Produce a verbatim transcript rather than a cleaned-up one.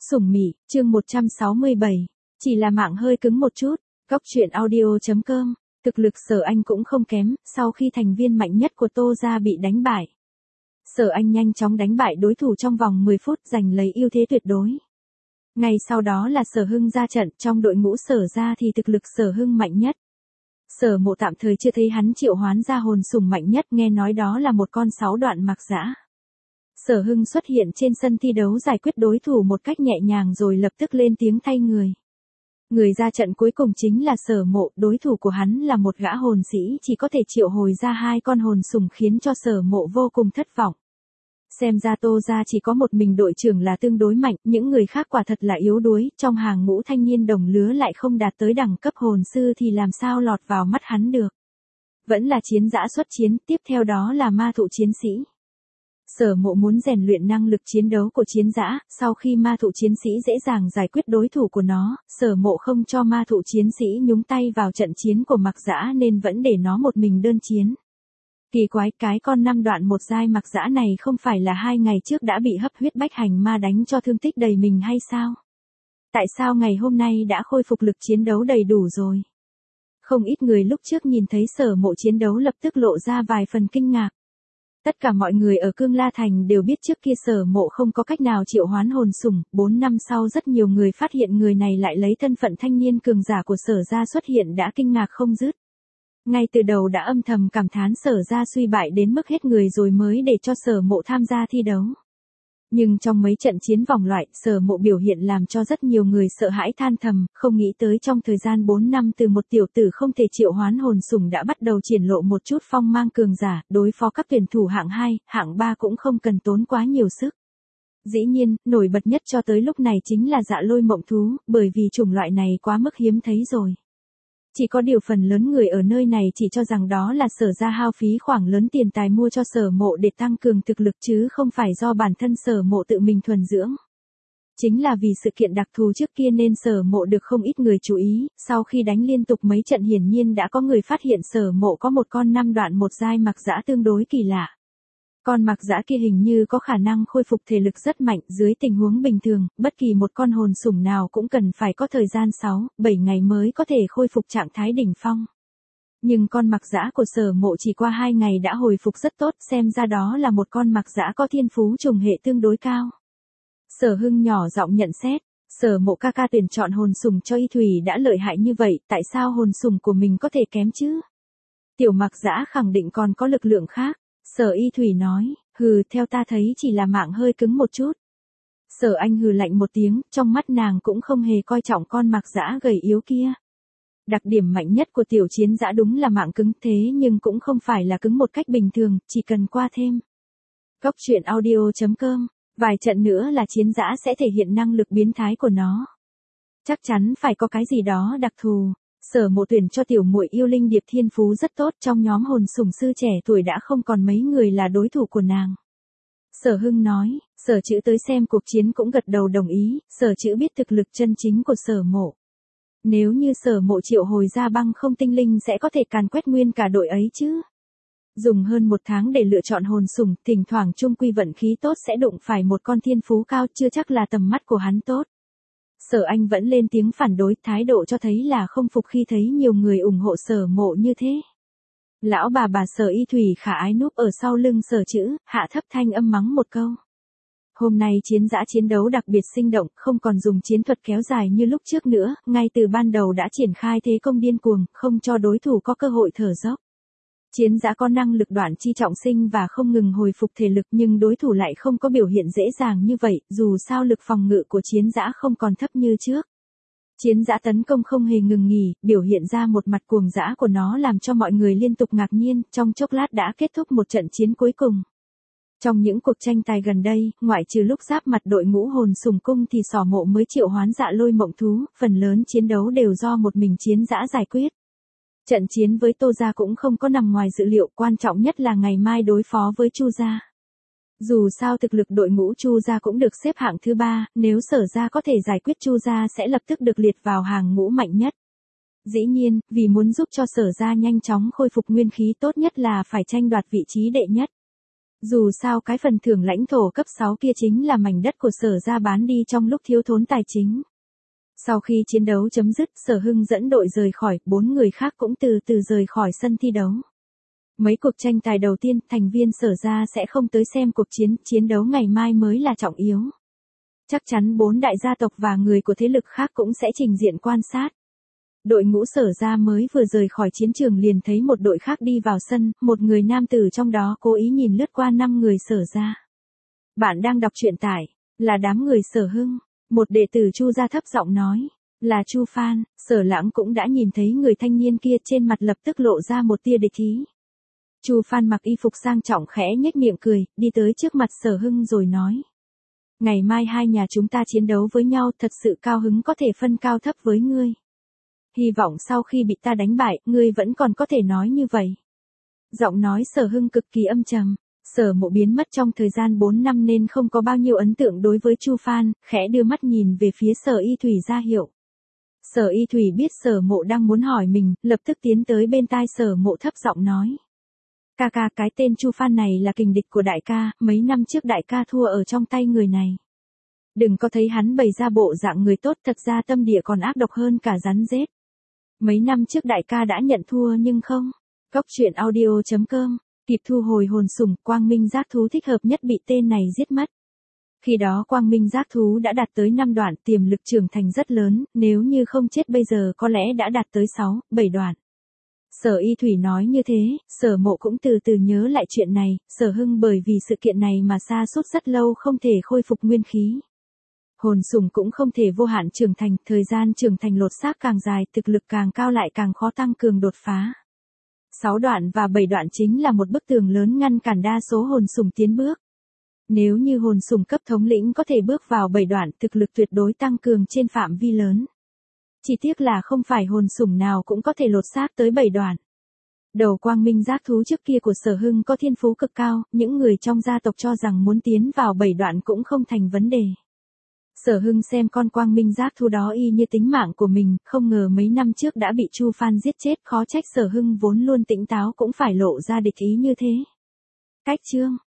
Sủng Mị, chương một trăm sáu mươi bảy. Chỉ là mạng hơi cứng một chút. Góc truyện audio chấm com. Thực lực Sở Anh cũng không kém, sau khi thành viên mạnh nhất của Tô gia bị đánh bại. Sở Anh nhanh chóng đánh bại đối thủ trong vòng mười phút, giành lấy ưu thế tuyệt đối. Ngay sau đó là Sở Hưng ra trận, trong đội ngũ Sở gia thì thực lực Sở Hưng mạnh nhất. Sở Mộ tạm thời chưa thấy hắn triệu hoán ra hồn sủng mạnh nhất, nghe nói đó là một con sáu đoạn mặc dã. Sở Hưng xuất hiện trên sân thi đấu giải quyết đối thủ một cách nhẹ nhàng rồi lập tức lên tiếng thay người. Người ra trận cuối cùng chính là Sở Mộ, đối thủ của hắn là một gã hồn sĩ chỉ có thể triệu hồi ra hai con hồn sủng khiến cho Sở Mộ vô cùng thất vọng. Xem ra Tô gia chỉ có một mình đội trưởng là tương đối mạnh, những người khác quả thật là yếu đuối, trong hàng ngũ thanh niên đồng lứa lại không đạt tới đẳng cấp hồn sư thì làm sao lọt vào mắt hắn được. Vẫn là chiến dã xuất chiến, tiếp theo đó là ma thụ chiến sĩ. Sở Mộ muốn rèn luyện năng lực chiến đấu của chiến dã, sau khi ma thụ chiến sĩ dễ dàng giải quyết đối thủ của nó, Sở Mộ không cho ma thụ chiến sĩ nhúng tay vào trận chiến của mặc dã nên vẫn để nó một mình đơn chiến. Kỳ quái, cái con năm đoạn một giai mặc dã này không phải là hai ngày trước đã bị hấp huyết bách hành ma đánh cho thương tích đầy mình hay sao? Tại sao ngày hôm nay đã khôi phục lực chiến đấu đầy đủ rồi? Không ít người lúc trước nhìn thấy Sở Mộ chiến đấu lập tức lộ ra vài phần kinh ngạc. Tất cả mọi người ở Cương La Thành đều biết trước kia Sở Mộ không có cách nào triệu hoán hồn sủng, bốn năm sau rất nhiều người phát hiện người này lại lấy thân phận thanh niên cường giả của Sở gia xuất hiện đã kinh ngạc không dứt. Ngay từ đầu đã âm thầm cảm thán Sở gia suy bại đến mức hết người rồi mới để cho Sở Mộ tham gia thi đấu. Nhưng trong mấy trận chiến vòng loại, Sở Mộ biểu hiện làm cho rất nhiều người sợ hãi than thầm, không nghĩ tới trong thời gian bốn năm từ một tiểu tử không thể triệu hoán hồn sủng đã bắt đầu triển lộ một chút phong mang cường giả, đối phó các tuyển thủ hạng hai, hạng ba cũng không cần tốn quá nhiều sức. Dĩ nhiên, nổi bật nhất cho tới lúc này chính là Dạ Lôi Mộng Thú, bởi vì chủng loại này quá mức hiếm thấy rồi. Chỉ có điều phần lớn người ở nơi này chỉ cho rằng đó là Sở gia hao phí khoảng lớn tiền tài mua cho Sở Mộ để tăng cường thực lực chứ không phải do bản thân Sở Mộ tự mình thuần dưỡng. Chính là vì sự kiện đặc thù trước kia nên Sở Mộ được không ít người chú ý, sau khi đánh liên tục mấy trận hiển nhiên đã có người phát hiện Sở Mộ có một con năm đoạn một giai mặc dã tương đối kỳ lạ. Con mặc dã kia hình như có khả năng khôi phục thể lực rất mạnh, dưới tình huống bình thường, bất kỳ một con hồn sủng nào cũng cần phải có thời gian sáu, bảy ngày mới có thể khôi phục trạng thái đỉnh phong. Nhưng con mặc dã của Sở Mộ chỉ qua hai ngày đã hồi phục rất tốt, xem ra đó là một con mặc dã có thiên phú trùng hệ tương đối cao. Sở Hưng nhỏ giọng nhận xét, Sở Mộ ca ca tuyển chọn hồn sủng cho Y Thủy đã lợi hại như vậy, tại sao hồn sủng của mình có thể kém chứ? Tiểu mặc dã khẳng định còn có lực lượng khác. Sở Y Thủy nói, hừ, theo ta thấy chỉ là mạng hơi cứng một chút. Sở Anh hừ lạnh một tiếng, trong mắt nàng cũng không hề coi trọng con mặc dã gầy yếu kia. Đặc điểm mạnh nhất của tiểu chiến dã đúng là mạng cứng, thế nhưng cũng không phải là cứng một cách bình thường, chỉ cần qua thêm. Góc truyện audio chấm com, vài trận nữa là chiến dã sẽ thể hiện năng lực biến thái của nó. Chắc chắn phải có cái gì đó đặc thù. Sở Mộ tuyển cho tiểu muội yêu linh điệp thiên phú rất tốt, trong nhóm hồn sủng sư trẻ tuổi đã không còn mấy người là đối thủ của nàng. Sở Hưng nói, Sở Chữ tới xem cuộc chiến cũng gật đầu đồng ý, Sở Chữ biết thực lực chân chính của Sở Mộ. Nếu như Sở Mộ triệu hồi ra băng không tinh linh sẽ có thể càn quét nguyên cả đội ấy chứ. Dùng hơn một tháng để lựa chọn hồn sủng, thỉnh thoảng chung quy vận khí tốt sẽ đụng phải một con thiên phú cao, chưa chắc là tầm mắt của hắn tốt. Sở Anh vẫn lên tiếng phản đối, thái độ cho thấy là không phục khi thấy nhiều người ủng hộ Sở Mộ như thế. Lão bà bà Sở Y Thủy khả ái núp ở sau lưng Sở Chữ, hạ thấp thanh âm mắng một câu. Hôm nay chiến dã chiến đấu đặc biệt sinh động, không còn dùng chiến thuật kéo dài như lúc trước nữa, ngay từ ban đầu đã triển khai thế công điên cuồng, không cho đối thủ có cơ hội thở dốc. Chiến dã có năng lực đoạn chi trọng sinh và không ngừng hồi phục thể lực nhưng đối thủ lại không có biểu hiện dễ dàng như vậy, dù sao lực phòng ngự của chiến dã không còn thấp như trước. Chiến dã tấn công không hề ngừng nghỉ, biểu hiện ra một mặt cuồng dã của nó làm cho mọi người liên tục ngạc nhiên, trong chốc lát đã kết thúc một trận chiến cuối cùng. Trong những cuộc tranh tài gần đây, ngoại trừ lúc giáp mặt đội ngũ hồn sủng cung thì Sở Mộ mới triệu hoán Dạ Lôi Mộng Thú, phần lớn chiến đấu đều do một mình chiến dã giải quyết. Trận chiến với Tô gia cũng không có nằm ngoài dự liệu, quan trọng nhất là ngày mai đối phó với Chu gia. Dù sao thực lực đội ngũ Chu gia cũng được xếp hạng thứ ba, nếu Sở gia có thể giải quyết Chu gia sẽ lập tức được liệt vào hàng ngũ mạnh nhất. Dĩ nhiên, vì muốn giúp cho Sở gia nhanh chóng khôi phục nguyên khí tốt nhất là phải tranh đoạt vị trí đệ nhất. Dù sao cái phần thưởng lãnh thổ cấp sáu kia chính là mảnh đất của Sở gia bán đi trong lúc thiếu thốn tài chính. Sau khi chiến đấu chấm dứt, Sở Hưng dẫn đội rời khỏi, bốn người khác cũng từ từ rời khỏi sân thi đấu. Mấy cuộc tranh tài đầu tiên, thành viên Sở gia sẽ không tới xem cuộc chiến, chiến đấu ngày mai mới là trọng yếu. Chắc chắn bốn đại gia tộc và người của thế lực khác cũng sẽ trình diện quan sát. Đội ngũ Sở gia mới vừa rời khỏi chiến trường liền thấy một đội khác đi vào sân, một người nam tử trong đó cố ý nhìn lướt qua năm người Sở gia. Bạn đang đọc truyện tại, là đám người Sở Hưng. Một đệ tử Chu gia thấp giọng nói, là Chu Phan. Sở Lãng cũng đã nhìn thấy người thanh niên kia, trên mặt lập tức lộ ra một tia địch ý. Chu Phan mặc y phục sang trọng khẽ nhếch miệng cười, đi tới trước mặt Sở Hưng rồi nói. Ngày mai hai nhà chúng ta chiến đấu với nhau, thật sự cao hứng có thể phân cao thấp với ngươi. Hy vọng sau khi bị ta đánh bại, ngươi vẫn còn có thể nói như vậy. Giọng nói Sở Hưng cực kỳ âm trầm. Sở Mộ biến mất trong thời gian bốn năm nên không có bao nhiêu ấn tượng đối với Chu Phan, khẽ đưa mắt nhìn về phía Sở Y Thủy ra hiệu. Sở Y Thủy biết Sở Mộ đang muốn hỏi mình, lập tức tiến tới bên tai Sở Mộ thấp giọng nói. Ca ca, cái tên Chu Phan này là kình địch của đại ca, mấy năm trước đại ca thua ở trong tay người này. Đừng có thấy hắn bày ra bộ dạng người tốt, thật ra tâm địa còn ác độc hơn cả rắn rết. Mấy năm trước đại ca đã nhận thua nhưng không. Cốc truyện audio chấm com, kịp thu hồi hồn sủng, quang minh giác thú thích hợp nhất bị tên này giết mất. Khi đó quang minh giác thú đã đạt tới năm đoạn, tiềm lực trưởng thành rất lớn, nếu như không chết bây giờ có lẽ đã đạt tới sáu, bảy đoạn. Sở Y Thủy nói như thế, Sở Mộ cũng từ từ nhớ lại chuyện này, Sở Hưng bởi vì sự kiện này mà sa sút rất lâu không thể khôi phục nguyên khí. Hồn sủng cũng không thể vô hạn trưởng thành, thời gian trưởng thành lột xác càng dài, thực lực càng cao lại càng khó tăng cường đột phá. sáu đoạn và bảy đoạn chính là một bức tường lớn ngăn cản đa số hồn sủng tiến bước. Nếu như hồn sủng cấp thống lĩnh có thể bước vào bảy đoạn, thực lực tuyệt đối tăng cường trên phạm vi lớn. Chỉ tiếc là không phải hồn sủng nào cũng có thể lột xác tới bảy đoạn. Đầu quang minh giác thú trước kia của Sở Hưng có thiên phú cực cao, những người trong gia tộc cho rằng muốn tiến vào bảy đoạn cũng không thành vấn đề. Sở Hưng xem con quang minh giác thú đó y như tính mạng của mình, không ngờ mấy năm trước đã bị Chu Phan giết chết, khó trách Sở Hưng vốn luôn tỉnh táo cũng phải lộ ra địch ý như thế. Cách chương